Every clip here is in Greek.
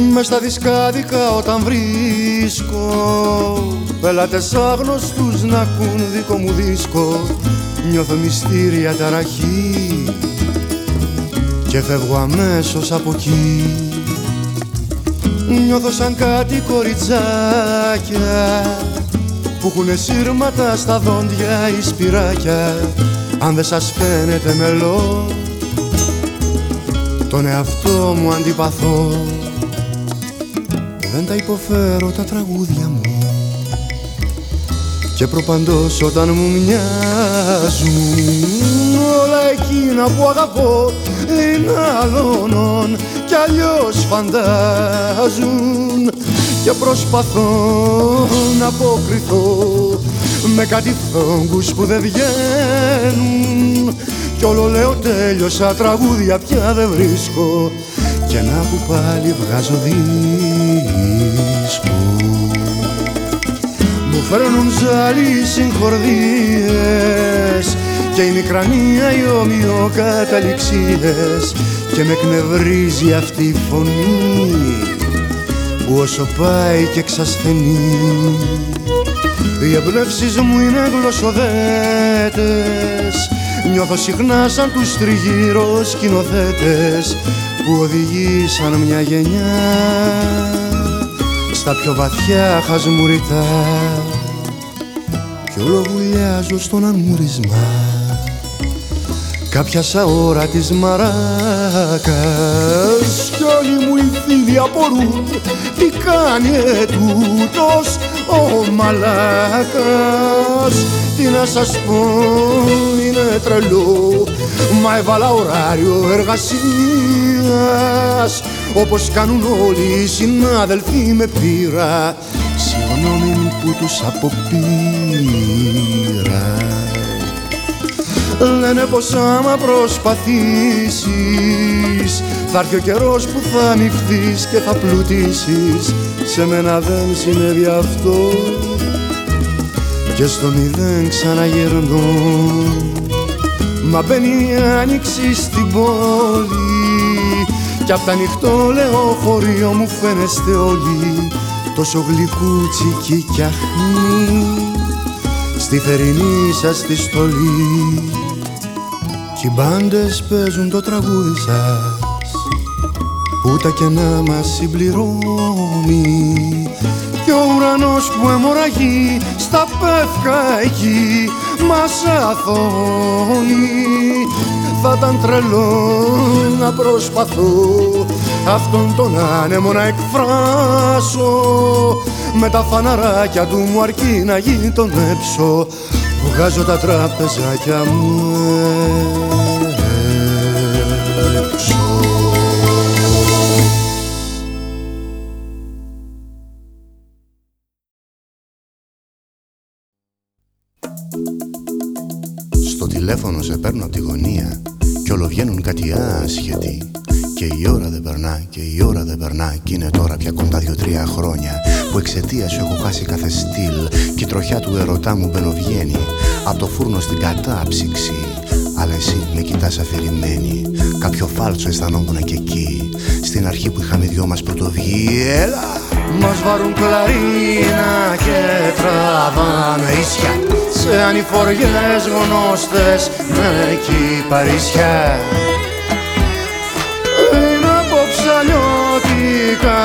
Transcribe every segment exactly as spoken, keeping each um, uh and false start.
μες στα δισκάδικα όταν βρίσκω πελάτες άγνωστους να ακούν δικό μου δίσκο, νιώθω μυστήρια ταραχή και φεύγω αμέσως από εκεί. Νιώθω σαν κάτι κοριτσάκια που έχουνε σύρματα στα δόντια ή σπυράκια. Αν δεν σας φαίνεται μελό, τον εαυτό μου αντιπαθώ. Δεν τα υποφέρω τα τραγούδια μου και προπαντός όταν μου μοιάζουν όλα εκείνα που αγαπώ είναι άλλων κι αλλιώς φαντάζουν. Και προσπαθώ να αποκριθώ με κάτι φόγκους που δεν βγαίνουν κι όλο λέω τέλειωσα, τραγούδια πια δεν βρίσκω και να που πάλι βγάζω δίσκο. Μου φέρνουν ζάλι οι συγχορδίες και η μικρανία οι ομοιοκαταληξίες και με εκνευρίζει αυτή η φωνή που όσο πάει και εξασθενεί. Οι εμπνεύσεις μου είναι γλωσσοδέτες, νιώθω συχνά σαν τους τριγύρω σκηνοθέτες που οδηγήσαν μια γενιά στα πιο βαθιά χασμουριτά κι όλο βουλιάζω στον αμούρισμα κάποιας αόρατης μαράκας κι όλοι μου οι φίλοι απορούν τι κάνει ετούτος ο μαλάκας. Τι να σας πω, είναι τρελό, μα έβαλα ωράριο εργασίας όπως κάνουν όλοι οι συνάδελφοι με πείρα. Συγγνώμη που τους αποπείρα. Λένε πως άμα προσπαθήσεις θα έρθει ο καιρός που θα ανοιχθείς και θα πλουτίσεις. Σε μένα δεν συνέβη αυτό και στο μηδέν ξαναγερνώ. Μα μπαίνει η άνοιξη στην πόλη κι απ' τα ανοιχτό λεωφορείο μου φαίνεστε όλοι τόσο γλυκούτσικοι κι αχνοί στη θερινή σας τη στολή. Κι οι μπάντες παίζουν το τραγούδι σας που τα κενά μας συμπληρώνει κι ο ουρανός που αιμορραγεί στα πεύκα εκεί μας αθώνει. Θα ήταν τρελό να προσπαθώ αυτόν τον άνεμο να εκφράσω, με τα φαναράκια του μου αρκεί να γειτονέψω. Βγάζω τα τραπεζάκια μου έξω. Στο τηλέφωνο σε παίρνω από τη γωνία κι όλο βγαίνουν κάτι άσχετοι και η ώρα δεν περνά και η ώρα δεν περνά κι είναι τώρα πια κοντά δύο-τρία χρόνια που εξαιτία σου έχω χάσει κάθε στυλ κι η τροχιά του ερωτά μου μπαινοβγαίνει απ' το φούρνο στην κατάψυξη. Αλλά εσύ με κοιτάς αφηρημένη, κάποιο φάλτσο αισθανόμουν και εκεί στην αρχή που είχαμε δυο μας πρωτοβγεί. Έλα! Μας βάρουν κλαρίνα και τραβάνε ίσια σε ανηφοριές γνώστες με κυπαρίσια. Είναι απόψε αλλιώτικα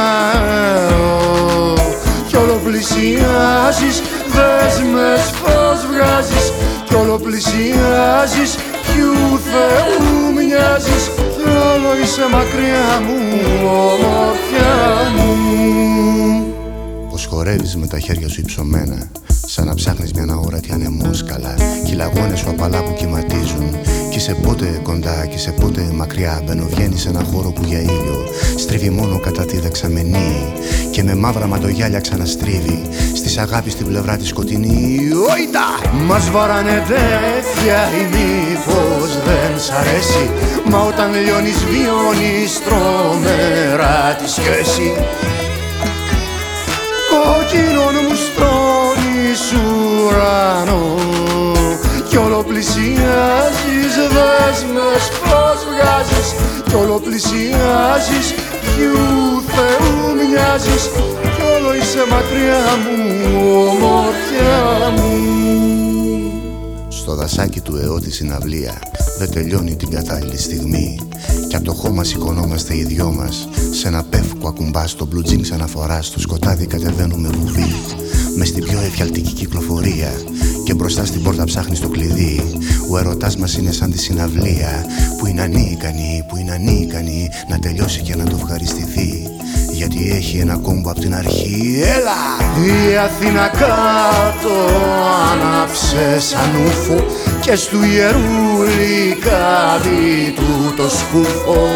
κι όλο πλησιάζεις, δέσμες φως βγάζεις κι όλο πλησιάζεις, ποιου Θεού μοιάζεις κι όλο είσαι μακριά μου, ομορφιά μου. Πως χορεύεις με τα χέρια σου υψωμένα σαν να ψάχνεις μια αόρατη ανεμόσκαλα κι οι λαγώνες σου απαλά που κυματίζουν κι είσαι πότε κοντά κι είσαι πότε μακριά. Μπαινοβγαίνεις σε ένα χώρο που για ήλιο στρίβει μόνο κατά τη δεξαμενή και με μαύρα μαντογιάλια ξαναστρίβει στις αγάπη στην πλευρά τη σκοτεινή. Όιτα! Μας βάρανε τέτοια ή μήπως δεν σ' αρέσει, μα όταν λιώνεις βιώνεις τρομερά τη σχέση. Κόκκινον μου στρώνεις ουρανό κι όλο πλησιάζεις, δέσμες φως βγάζεις κι όλο πλησιάζεις, ποιου Θεού μοιάζεις κι όλο είσαι μακριά μου, ομορφιά μου. Στο δασάκι του αιώ τη συναυλία δεν τελειώνει την κατάλληλη στιγμή κι απ' το χώμα σηκωνόμαστε οι δυο μας σ' ένα πεύκο ακουμπάς το blue jeans αναφορά στο σκοτάδι κατεβαίνουμε βουβή μες στην πιο εφιαλτική κυκλοφορία και μπροστά στην πόρτα ψάχνεις το κλειδί. Ο ερωτάς μας είναι σαν τη συναυλία που είναι ανίκανη, που είναι ανίκανη να τελειώσει και να το ευχαριστηθεί γιατί έχει ένα κόμπο απ' την αρχή. Έλα! Η Αθήνα κάτω άναψε σαν ούφο και στου ιερούλη κάτι του το σκούφο.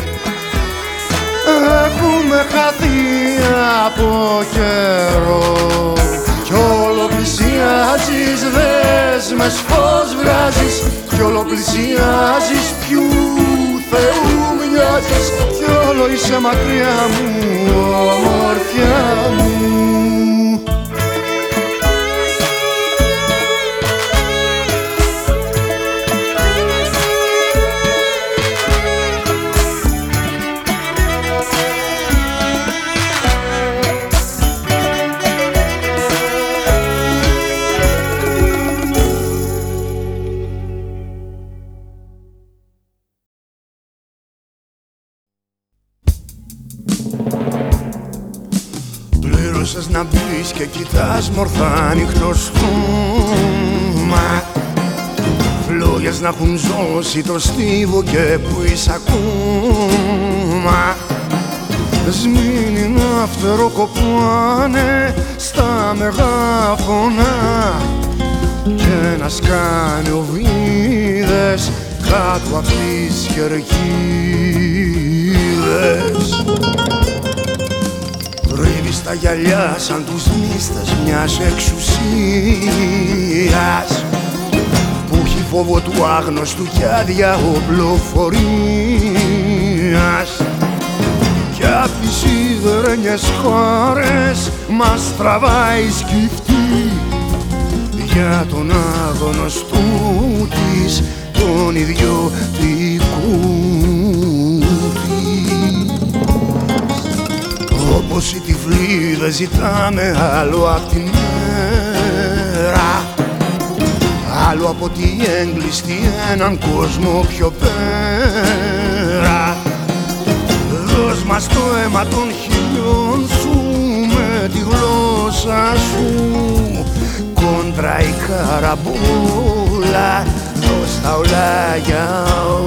Έχουμε χαθεί από καιρό κι όλο πλησιάζεις, δες μες φως βγάζεις κι όλο πλησιάζεις, ποιου Θεού μοιάζεις κι όλο είσαι μακριά μου, ομορφιά μου. Πλήρωσες να μπεις και κοιτάς μορφά ανοιχτό στόμα φλόγες να έχουν ζώσει το στίβο και που είσαι ακόμα σμήνει να φτεροκοπάνε στα μεγάφωνα και να σκάνε οβίδες κάτω απ' τις κερκίδες. Τρίβεις τα γυαλιά σαν τους μύστες μιας εξουσίας που έχει φόβο του άγνωστου κι άδεια οπλοφορίας κι απ' τις σιδερένιες χώρες μας τραβάει σκυφτή για τον άγνωστο της τον ιδιωτικού της. Όπως οι τυφλοί δεν ζητάμε άλλο απ' τη μέρα άλλο από τη έγκλειστη έναν κόσμο πιο πέρα. Δώσ' μας το αίμα των χιλιών σου με τη γλώσσα σου κόντρα η καραμπούλα δώσ' τα όλα για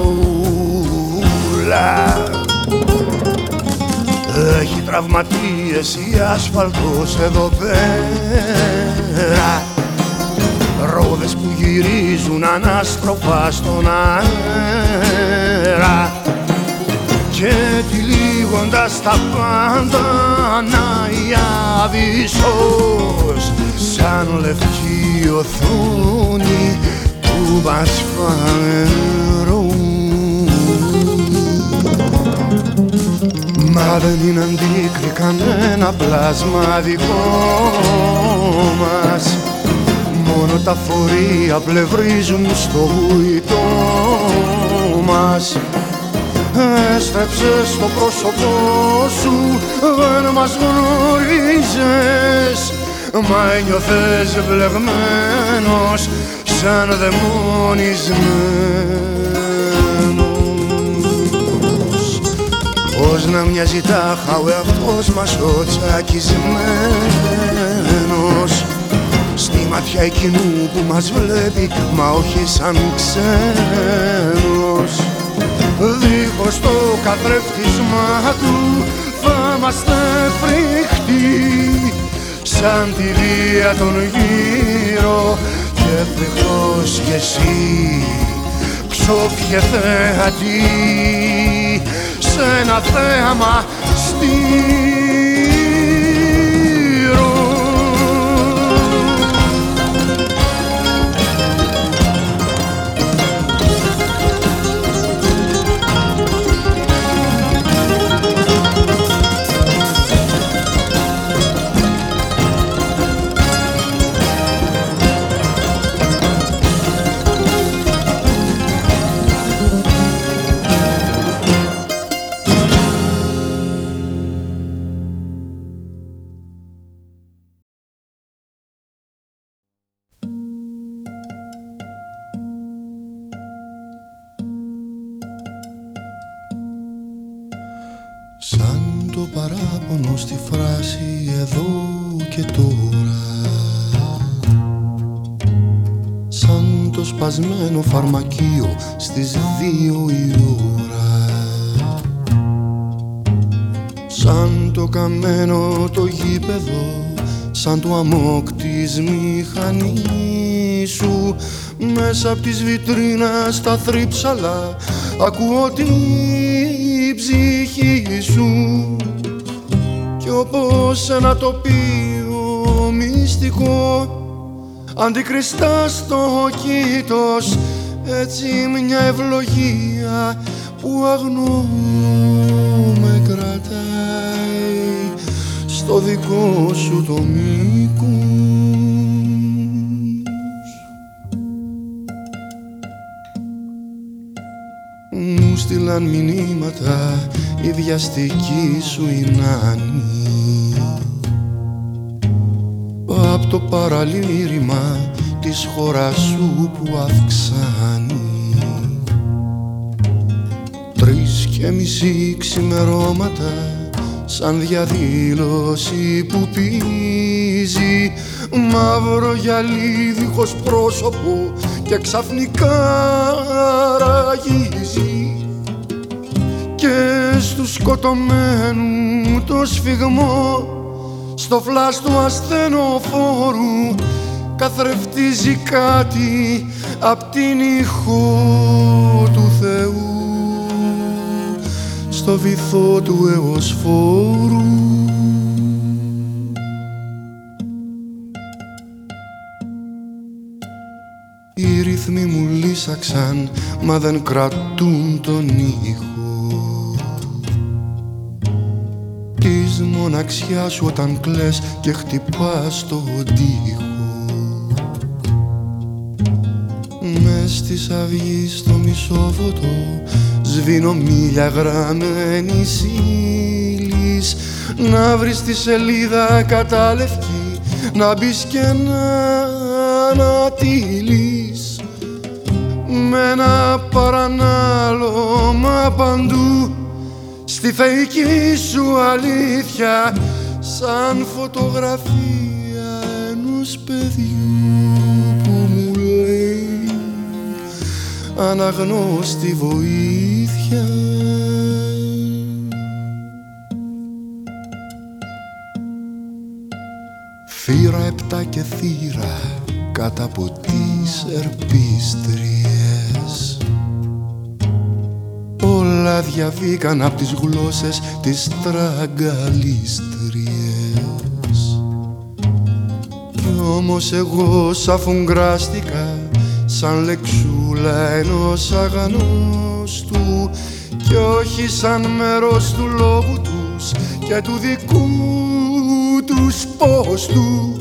ούλα. Έχει τραυματίες η ασφαλτός εδώ πέρα ρόδες που γυρίζουν ανάστροφα στον αέρα και τυλίγοντας τα πάντα να η άβυσσος σαν λευκή οθόνη του βασφαίρου. Μα δεν είναι αντίκρι κανένα πλάσμα δικό μας μόνο τα φορεία πλευρίζουν στο βουητό μας. Έστρεψες το πρόσωπό σου, δεν μας γνωρίζες μα ένιωθες βλεγμένος σαν δαιμονισμένος. Πώς να μοιάζει τάχα ο εαυτός μας ο τσακισμένος στη ματιά εκείνου που μας βλέπει μα όχι σαν ξένος. Δίχως το καθρέφτισμά του θα είμαστε φρικτοί σαν τη βία των γύρω και φρικτός κι εσύ ψόφιε θεατή σε ένα θέαμα στήρο. Σαν το παράπονο στη φράση εδώ και τώρα, σαν το σπασμένο φαρμακείο στις δύο η ώρα, σαν το καμένο το γήπεδο, σαν το αμόκ της μηχανής σου. Μέσα απ' της βιτρίνας τα θρύψαλα ακούω την ψυχή σου. Κι όπως ένα τοπίο μυστικό αντικριστά στο κήτος, έτσι μια ευλογία που αγνώ με κρατάει στο δικό σου το μήκος. Μου στείλαν μηνύματα η βιαστική σου η νάνη, απ' το παραλήρημα της χώρας σου που αυξάνει. Τρεις και μισή ξημερώματα σαν διαδήλωση που πίζει, μαύρο γυαλί δίχως πρόσωπο και ξαφνικά ραγίζει. Και στου σκοτωμένου το σφιγμό, στο φλας του ασθενοφόρου καθρεφτίζει κάτι απ' την ηχό του Θεού, στο βυθό του εωσφόρου. Οι ρυθμοί μου λύσαξαν, μα δεν κρατούν τον ήχο της μοναξιάς σου όταν κλαις και χτυπάς τον τοίχο. Μες στις αυγής στο μισόφωτο σβήνω μίλια γραμμένης ύλης, να βρεις τη σελίδα κατάλευκη, να μπεις και να ανατείλεις με ένα παρανάλωμα παντού στη θεϊκή σου αλήθεια, σαν φωτογραφία ενός παιδιού που μου λέει αναγνώστη βοήθεια. Θύρα επτά και θύρα κάτω από τις ερπίστριες, όλα διαβήκαν απ' τις γλώσσες τις τραγκαλίστριες. Κι όμως εγώ σαφουγκράστηκα σαν λεξούλα ενός αγανόστου, κι όχι σαν μέρος του λόγου τους και του δικού τους πόστου,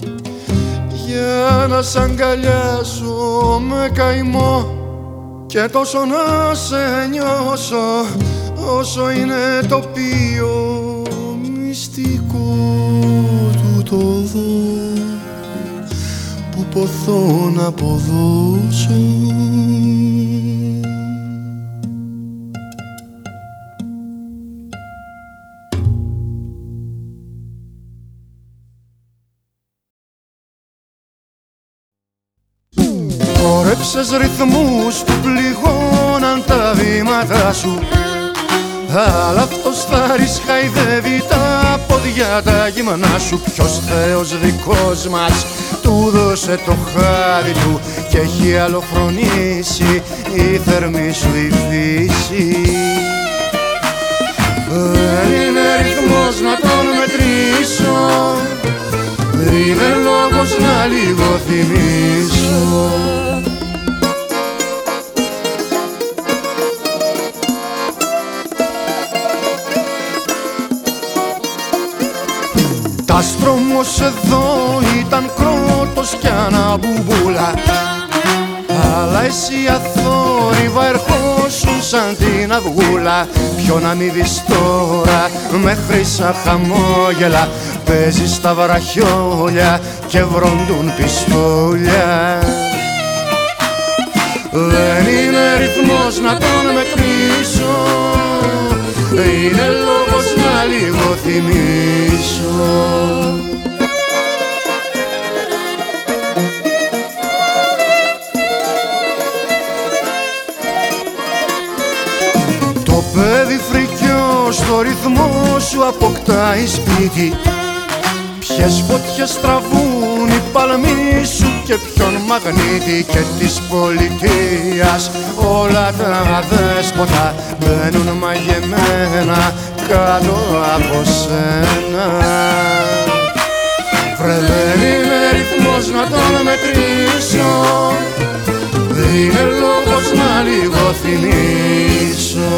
για να σ' αγκαλιάσω με καημό και τόσο να σε νιώσω, όσο είναι τοπίο μυστικό του το δω που ποθώ να αποδώσω. Χορέψες ρυθμούς που πληγώναν τα βήματα σου, αλλά αυτός θα ρισχαϊδεύει τα πόδια τα γυμνά σου. Ποιος Θεός δικός μας του δώσε το χάδι του και έχει αλλοχρονίσει η θερμή σου η φύση. Δεν είναι ρυθμός να τον μετρήσω, είναι λόγος να λίγο θυμίσω. Τ' άστρο όμως εδώ ήταν κρότος κι αναμπουμπούλα, αλλά εσύ αθόρυβα ερχόσουν σαν την αυγούλα. Ποιο να μη δεις τώρα με χρυσά χαμόγελα, παίζεις στα βραχιόλια και βροντούν πιστόλια. Δεν είναι ρυθμός να τον μετρήσω, είναι λόγος λίγο θυμίσω. Το παιδί φρικιό στο ρυθμό σου αποκτάει σπίτι. Ποιες φωτιές τραβούν οι παλμοί σου και ποιον μαγνήτη, και της πολιτείας όλα τα δέσποτα μπαίνουν μαγεμένα κάτω από σένα. Βρε δεν είναι ρυθμός να τον μετρήσω, είναι λόγος να λίγο θυμίσω.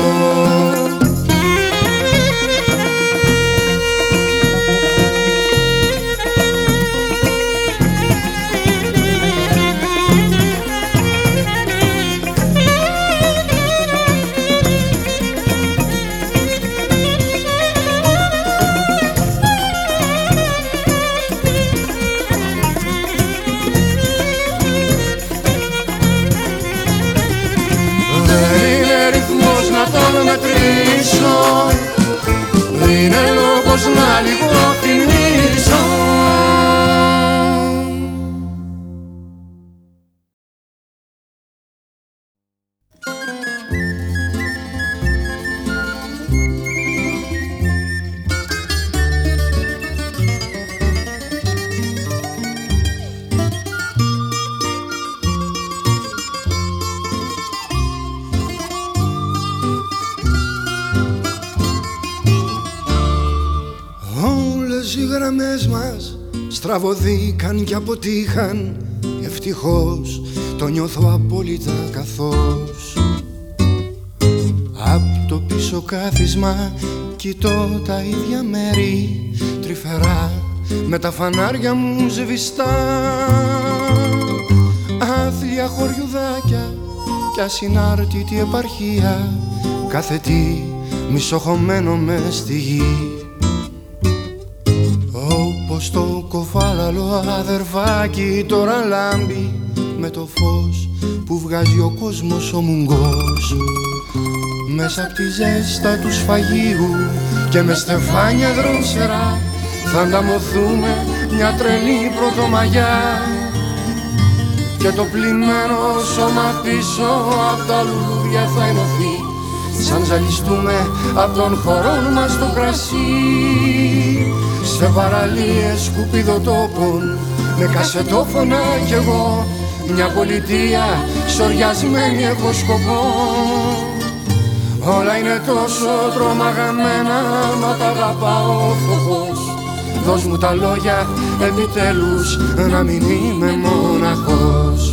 Είναι λόγος να λίγο θυμίσω. Στραβωθήκαν και αποτύχαν, ευτυχώς το νιώθω απόλυτα καθώς απ' το πίσω κάθισμα κοιτώ τα ίδια μέρη τρυφερά με τα φανάρια μου σβηστά. Άθλια χωριουδάκια κι ασυνάρτητη επαρχία, κάθε τι μισοχωμένο μες στη γη. Όπως το κοφάλαλο αδερφάκι τώρα λάμπει με το φως που βγάζει ο κόσμος ο μουγκός. Μέσα απ' τη ζέστα του σφαγίου και με στεφάνια δρόσερα θα ανταμωθούμε μια τρελή πρωτομαγιά. Και το πλημμένο σώμα πίσω απ' τα λουλούδια θα ενωθεί, σαν ζαλιστούμε απ' τον χωρών μας το κρασί. Σε παραλίες σκουπιδοτόπων με κασετόφωνα κι εγώ, μια πολιτεία σοριασμένη έχω σκοπό. Όλα είναι τόσο τρομαγαμένα, μα τα αγαπάω φτωχός. Δώσ' μου τα λόγια επιτέλους να μην είμαι μοναχός.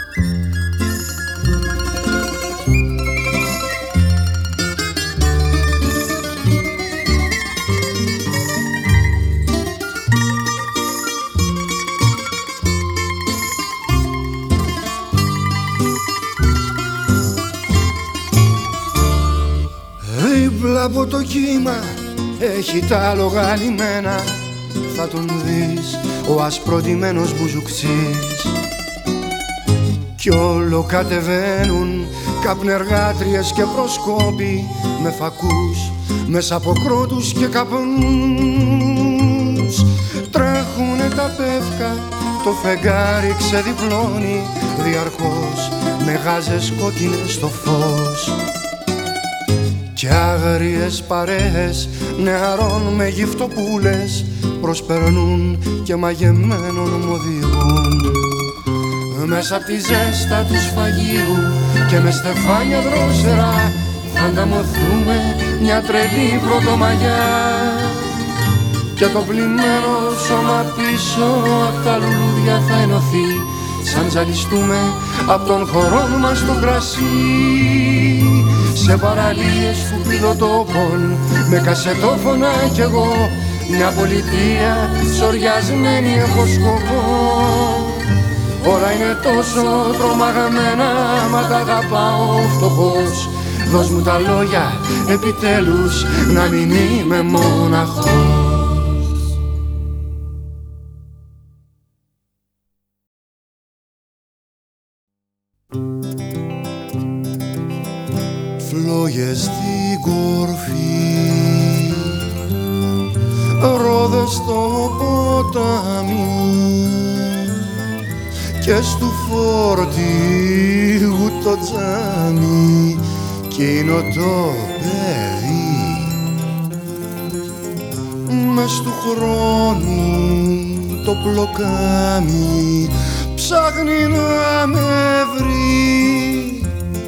Από το κύμα έχει τα άλογα λιμένα, θα τον δεις ο ασπροτημένος μπουζουξής. Κι όλο κατεβαίνουν καπνεργάτριες και προσκόποι με φακούς μέσα από κρότους και καπνούς. Τρέχουνε τα πεύκα, το φεγγάρι ξεδιπλώνει διαρκώς με γάζες κόκκινες στο φως. Κι άγριες παρέες νεαρών με γυφτοπούλες προσπερνούν και μαγεμένων μου οδηγούν. Μέσα απ' τη ζέστα του σφαγίου και με στεφάνια δρόσερα θα ανταμωθούμε μια τρελή πρωτομαγιά. Και το πλημμένο σώμα πίσω απ' τα λουλούδια θα ενωθεί, σαν ζαλιστούμε απ' τον χωρών μας το κρασί. Σε παραλίες σκουπιδοτόπων με κασετόφωνα κι εγώ, μια πολιτεία σοριασμένη έχω σκοπό. Όλα είναι τόσο τρομαγαμένα, μα τα αγαπάω φτωχός. Δώσ' μου τα λόγια επιτέλους να μην είμαι μοναχός. Φλόγες στην κορφή στο ποτάμι και στου φορτίου το τζάμι εκείνο το παιδί μες του χρόνου το πλοκάμι ψάχνει να με βρει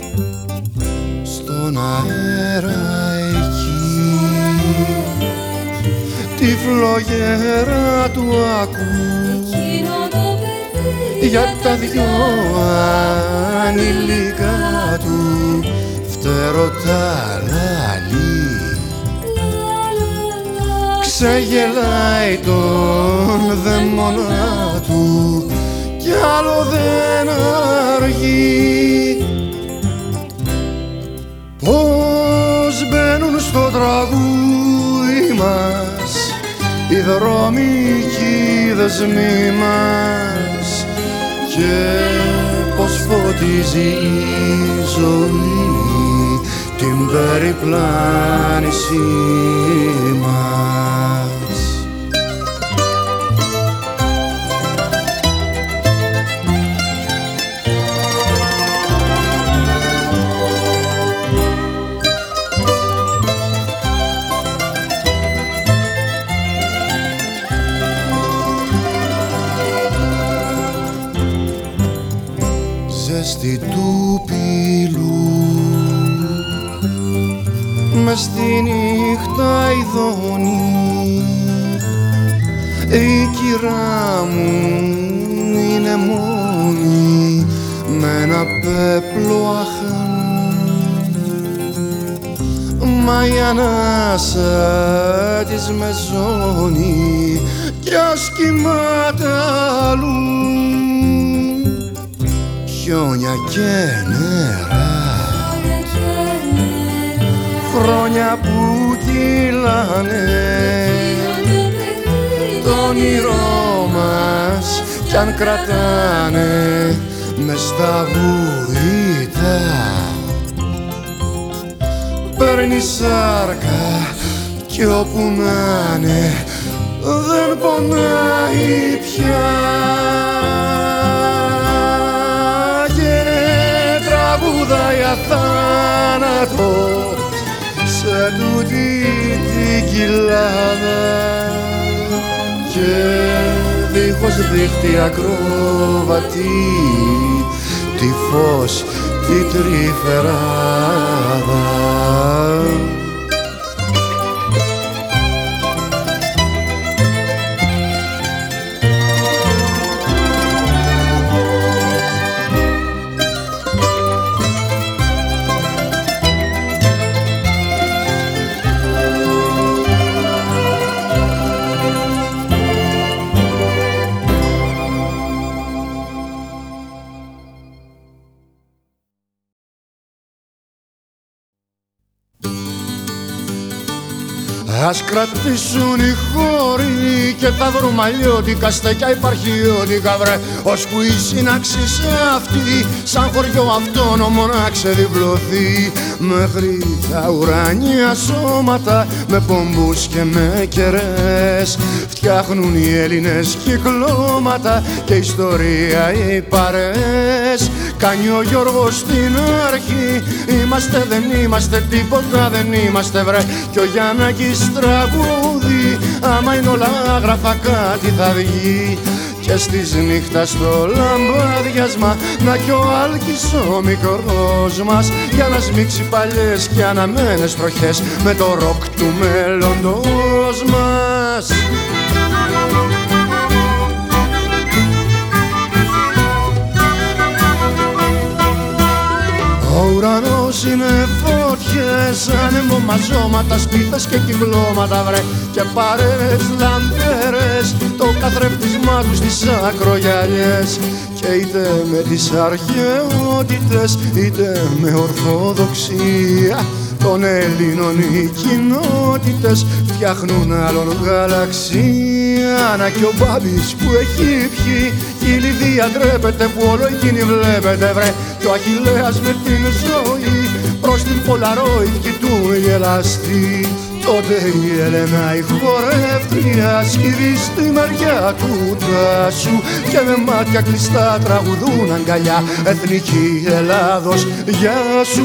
στον αέρα εκεί τη φλογέρα του ακού για τα δυο ανήλικα του φτερωτά λαλί ξεγελάει τον δαιμονά του κι άλλο δεν αργεί. Πώς μπαίνουν στο τραγούδι μας οι δρόμοι κι οι δεσμοί μας και πως φωτίζει η ζωή την περιπλάνησή μας. Ζέστη του πύλου μες στη νύχτα ειδώνει η κυρά μου είναι μόνη με ένα πέπλο αχάν μα η ανάσα της με ζώνει κι ας κοιμάται αλλού χιόνια και νερά χρόνια που κυλάνε το όνειρό μας κι αν κρατάνε μες στα βουητά παίρνει σάρκα κι όπου να'ναι δεν πονάει πια και τραγουδάει αθάνατο σε τούτη την κοιλάδα και δίχως δίχτυ ακρόβατη τυφός τη τρυφεράδα. Ας κρατήσουν οι χώροι και θα βρούμε αλλιώτικα στέκια υπαρχιώτικα βρε ώσπου η σύναξης αυτή σαν χωριό αυτόνομο να ξεδιπλωθεί μέχρι τα ουράνια σώματα με πομπούς και με κερές φτιάχνουν οι Έλληνες κυκλώματα και ιστορία οι παρές κάνει ο Γιώργος στην αρχή είμαστε δεν είμαστε τίποτα δεν είμαστε βρε κι ο Γιάννακης τραγούδι άμα είναι όλα άγραφα κάτι θα βγει και στις νύχτας στο λαμπάδιασμα να κι ο Άλκης ο μικρός μας για να σμίξει παλιές και αναμένες τροχές με το ροκ του μέλλοντος μας. Ο ουρανός είναι φωτιές, άνεμο μαζώματα, σπίθες και κυκλώματα βρε και παρέες λαμπέρες, το καθρέφτισμά τους στις ακρογιαλιές και είτε με τις αρχαιότητες είτε με ορθοδοξία των Ελλήνων οι κοινότητες φτιάχνουν άλλον γαλαξία. Να κι ο Μπάμπης που έχει πιει κι η Λιδία ντρέπεται που όλο εκείνη βλέπετε βρε κι ο Αχιλλέας με την ζωή προς την Πολαρόιτ κοιτούν γελαστή. Τότε η Έλενα η χορεύτρια σκύβει στη μεριά του τάσου και με μάτια κλειστά τραγουδούν αγκαλιά εθνική Ελλάδος γεια σου.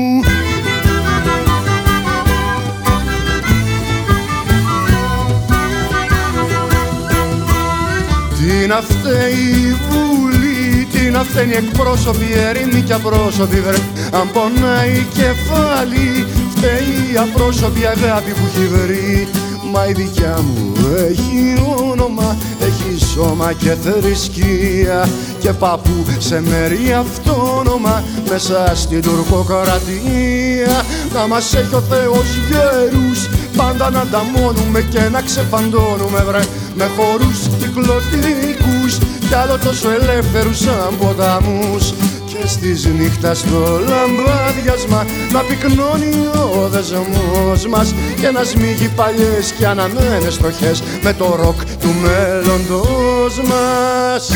Τι να φταίει η Βουλή, τι να φταίνει εκπρόσωποι, ερήμοι κι απρόσωποι βρε. Αν πονάει η κεφάλι, φταίει η απρόσωπη αγάπη που έχει βρει. Μα η δικιά μου έχει όνομα, έχει σώμα και θρησκεία και παππού σε μέρη αυτόνομα μέσα στην τουρκοκρατία. Να μας έχει ο Θεός γέρους, πάντα να ανταμώνουμε και να ξεφαντώνουμε βρε, με χορούς κυκλωτικούς κι άλλο τόσο ελεύθερους σαν ποταμούς. Και στις νύχτας το λαμπάδιασμα να πυκνώνει ο δεσμός μας και να σμίγει παλιές και αναμένες στοχές με το ροκ του μέλλοντος μας.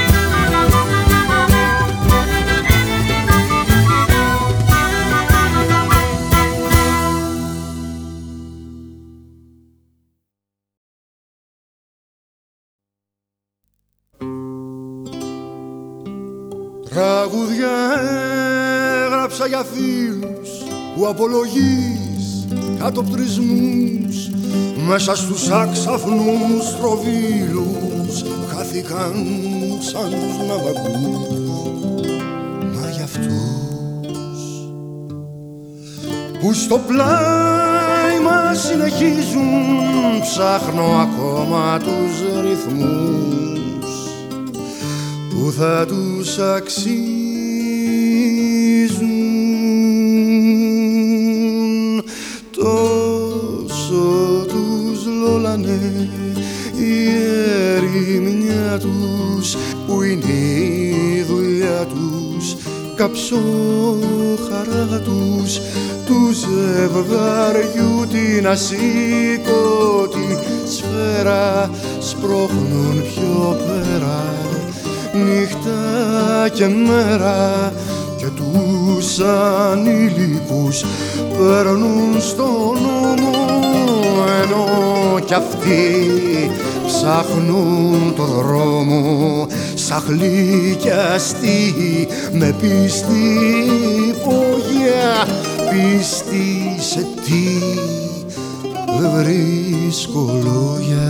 Τραγούδια έγραψα για φίλους που απολογείς κατοπτρισμούς μέσα στους αξαφνούς τροβίλους χάθηκαν σαν τους ναυαγούς. Μα για αυτούς που στο πλάι μας συνεχίζουν ψάχνω ακόμα τους ρυθμούς που θα τους αξίζουν. Τόσο τους λόλανε η ερημιά τους που είναι η δουλειά τους, καψόχαρά τους του ζευγαριού την ασήκωτη σφαίρα σπρώχνουν πιο πέρα νύχτα και μέρα και τους ανήλικους παίρνουν στον νόμο ενώ κι αυτοί ψάχνουν το δρόμο σαν χλικιαστοί με πίστη υπόγεια. Πίστη σε τι δεν βρίσκω λόγια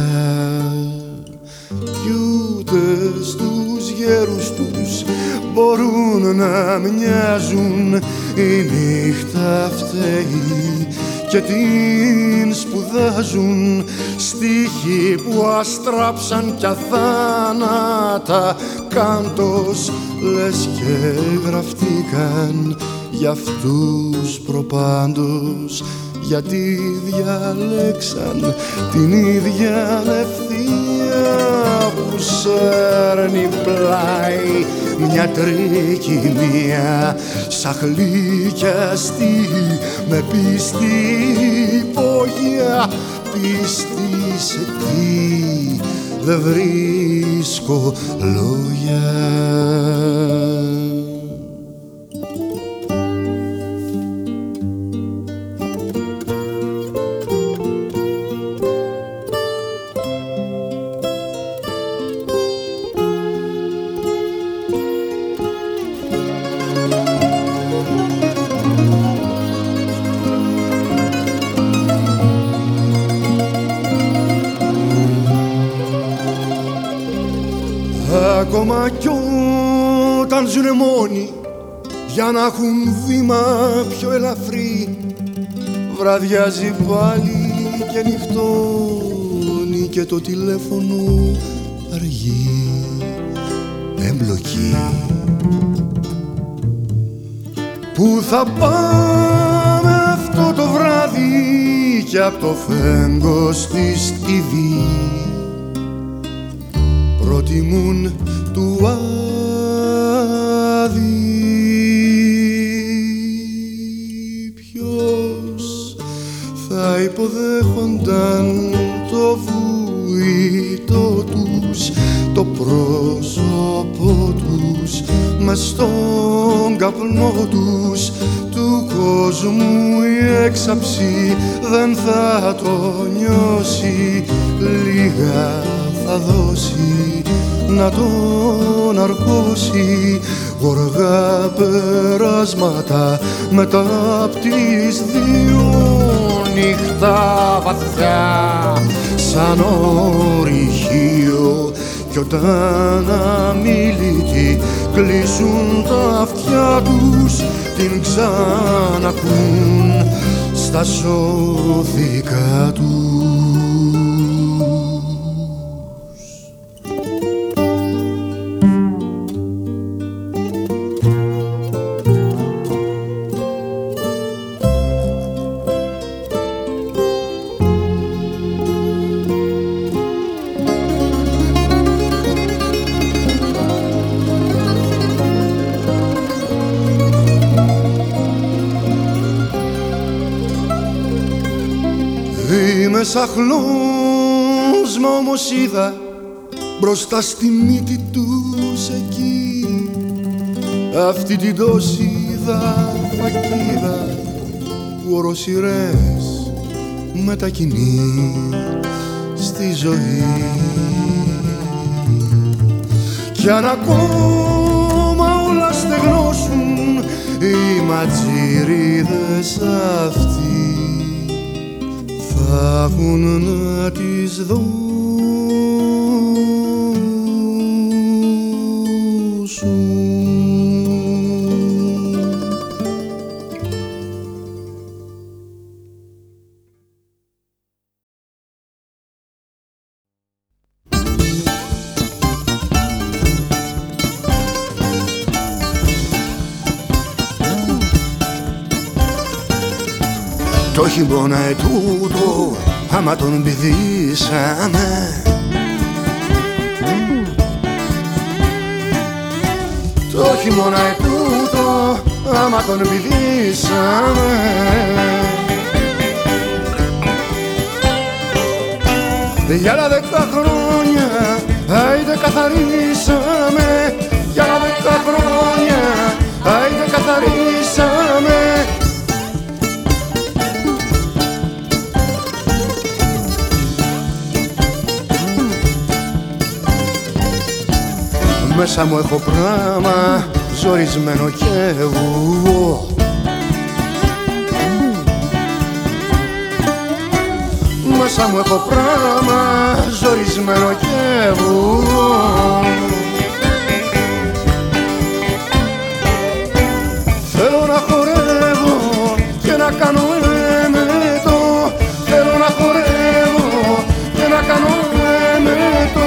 κι ούτε στους γέρους τους μπορούν να μοιάζουν. Η νύχτα φταίει και την σπουδάζουν στίχοι που αστράψαν κι αθάνατα κάντος λες και γραφτήκαν για αυτούς προπάντως, γιατί διαλέξαν την ίδια ευθεία που σέρνει πλάι μια τρικυμία σαν χλικιαστή με πίστη υπόγεια. Πίστη σε τι δεν βρίσκω λόγια. Ακόμα κι όταν ζουνε μόνοι για να έχουν βήμα πιο ελαφρύ, βραδιάζει πάλι και νυχτώνει και το τηλέφωνο αργεί εμπλοκή. Πού θα πάμε αυτό το βράδυ κι απ' το φέγγος της τι βι προτιμούν του άδει. Ποιος θα υποδέχονταν το βουητό τους, το πρόσωπο τους μες στον καπνό τους, του του κόσμου η έξαψη δεν θα το νιώσει, λίγα θα δώσει να τον αρκώσει. Γοργά περάσματα μετά απ' τις δύο νύχτα βαθιά σαν ορυχείο, κι όταν αμίλητοι κλείσουν τα αυτιά τους την ξανακούν στα σώθηκα τους. Είμαι σαχλός, μα όμως είδα μπροστά στη μύτη τους εκεί αυτή την τόσιδα φακίδα που οροσειρές μετακινεί στη ζωή. Κι αν ακόμα όλα στεγνώσουν οι ματζιρίδες αυτοί, θα έχουν να τις δώσουν. Το χειμώνα ετούτο άμα τον πηδήσαμε, το χειμώνα ετούτο άμα τον πηδήσαμε, για άλλα δέκα χρόνια άιντε καθαρίσαμε, για άλλα δέκα χρόνια άιντε καθαρίσαμε. Μέσα μου έχω πράμα ζορισμένο και εγώ, μέσα μου έχω πράμα ζορισμένο και εγώ. Θέλω να χορεύω και να κάνω εμετό, θέλω να χορεύω και να κάνω εμετό.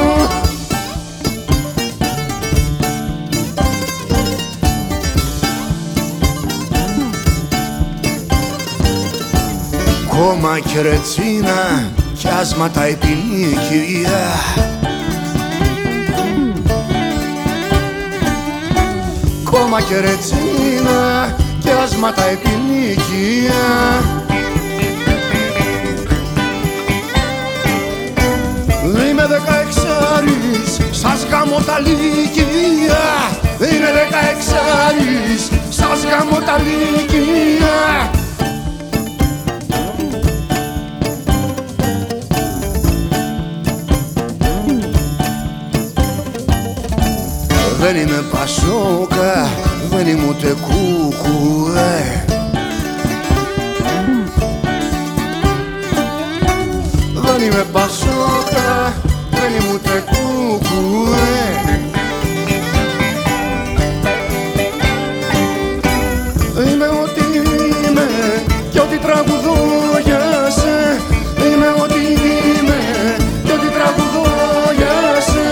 Κόμμα και ρετσίνα κι άσματα επιλίκεια, κόμμα και ρετσίνα κι άσματα επιλίκεια. Είμαι δεκαεξάρης, σας γάμω τα λύκεια, είμαι δεκαεξάρης, σας γάμω τα λύκεια. Δεν είμαι πασόκα, δεν είμαι ούτε κούκουε, δεν είμαι πασόκα, δεν είμαι ούτε κούκουε. Είμαι ό,τι είμαι και ό,τι τραγουδώ για σε, είμαι ό,τι είμαι και ό,τι τραγουδώ για σε.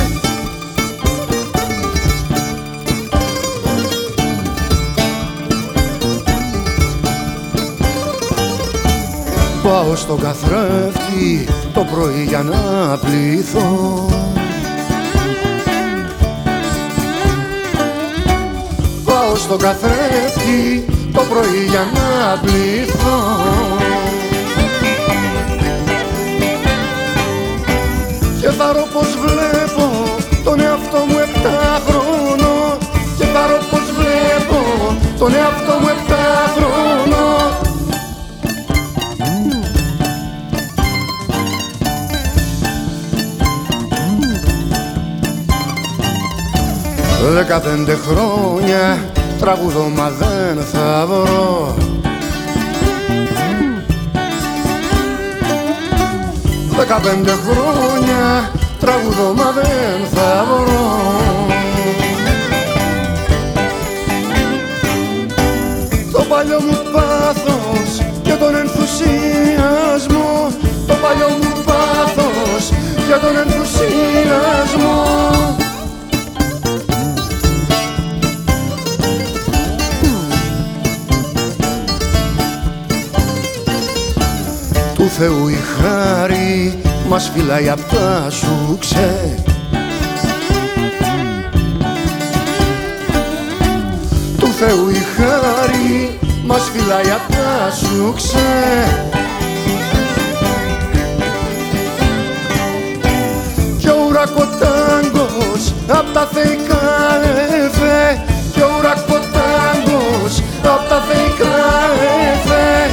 Πάω στον καθρέφτη το πρωί για να πληθώ, πάω στον καθρέφτη το πρωί για να πληθώ. Και θα ρω πως βλέπω τον εαυτό μου επτά χρόνο, και θα ρω πως βλέπω τον εαυτό μου επτά χρόνο. Δεκαπέντε χρόνια τραγουδώ μα δεν θα βρω. Δεκαπέντε χρόνια τραγουδώ μα δεν θα βρω. Το παλιό μου πάθος και τον ενθουσιασμό, το παλιό μου πάθος και τον ενθουσιασμό. Του Θεού η χάρη μας φυλάει απ' τα σουξέ. Του Θεού η χάρη μας φυλάει απ' τα σουξέ. Κι ο ουρακοτάγκος απ' τα θεϊκά εφέ, κι ο ουρακοτάγκος απ' τα θεϊκά εφέ.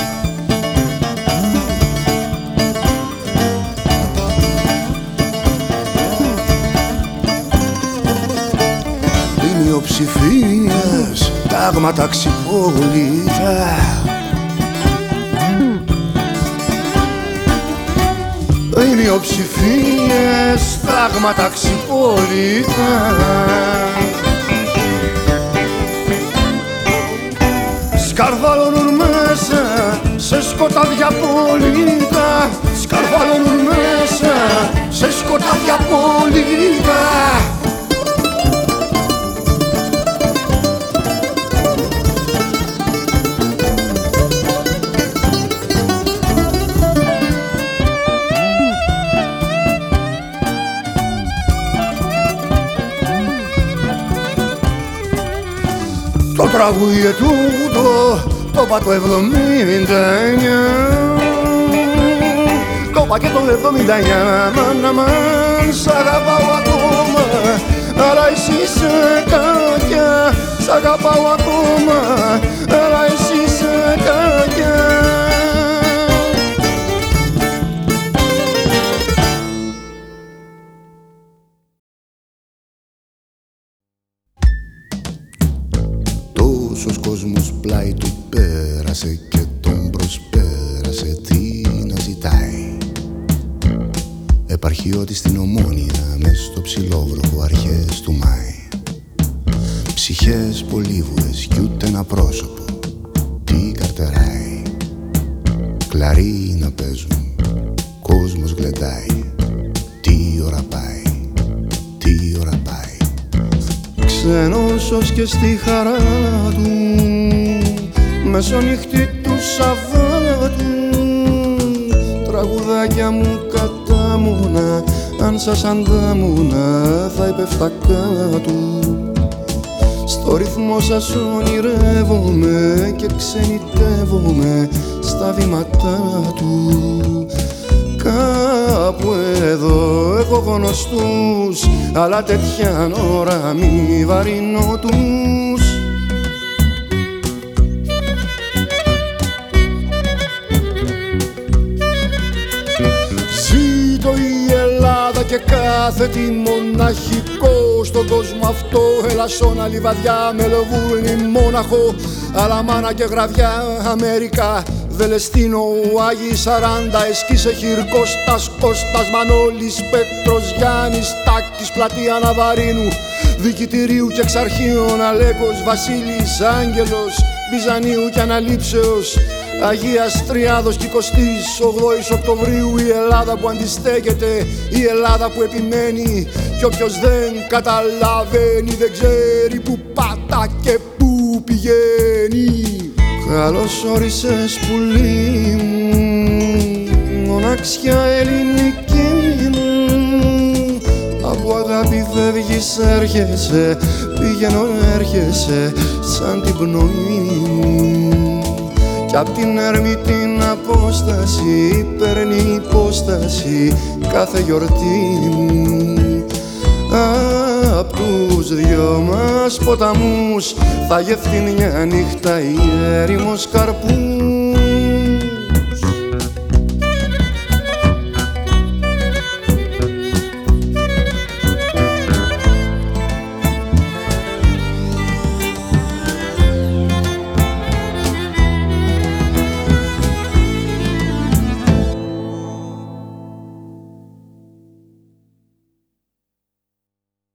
Οι μειοψηφίες τάγματα ξυπόλυτα, οι μειοψηφίες τάγματα ξυπόλυτα. Σκαρβαλώνουν μέσα σε σκοτάδια απόλυτα, σκαρβαλώνουν μέσα σε σκοτάδια απόλυτα. Το τραγούδι ετούτο το είπα το εβδομήντα εννιά, το είπα και το εβδομήντα εννιά. Μάνα μάν, σ' αγαπάω ακόμα, αλλά εσύ είσαι κακιά. Σ' αγαπάω ακόμα, αλλά εσύ είσαι κακιά. Τόσος κόσμος πλάι του πέρασε και τον προσπέρασε, τι να ζητάει. Επαρχιώτη στην Ομόνια μες στο ψηλόβροχο αρχές του Μάη. Ψυχές πολύβουρες κι ούτε ένα πρόσωπο, τι καρτεράει. Κλαρί να παίζουν, κόσμος γλεντάει, τι ώρα πάει, τι ώρα πάει. Ξένος και στη χαρά του, μεσονύχτη του Σαββάτου, τραγουδάκια μου κατάμουνα, αν σας αντάμουνα θα υπέφτα κάτω. Στο ρυθμό σας ονειρεύομαι και ξενιτεύομαι στα βήματά του. Κάπου εδώ έχω γνωστούς, αλλά τέτοια ώρα μη βαρύνω τους. Ζήτω η Ελλάδα και κάθε τι μοναχικό στον κόσμο αυτό. Ελασσόνα, Λιβαδιά, Μελβούρνη, Μόναχο, Αλαμάνα και Γραβιά, Αμέρικα, Βελεστίνο, Άγιοι Σαράντα, Εσκίσε, Χιρκώστας, Κώστας, Μανώλης, Πέτρος, Γιάννης, Τάκης, Πλατεία Ναβαρίνου, Δικητηρίου και Εξαρχείων, Αλέκος, Βασίλης, Άγγελος, Μπιζανίου και Αναλήψεως, Αγίας Τριάδος και εικοστής ογδόης Οκτωβρίου. Η Ελλάδα που αντιστέκεται, η Ελλάδα που επιμένει, κι όποιος δεν καταλαβαίνει δεν ξέρει που πατά και που πηγαίνει. Καλώς όρισες πουλί μου, μοναξιά ελληνική μου. Από αγάπη φεύγεις, έρχεσαι, πηγαίνω έρχεσαι σαν την πνοή μου. Κι απ' την έρμη την απόσταση παίρνει υπόσταση κάθε γιορτή μου. Απ' τους δυο μας ποταμούς θα γευτεί μια νύχτα η έρημος καρπούς.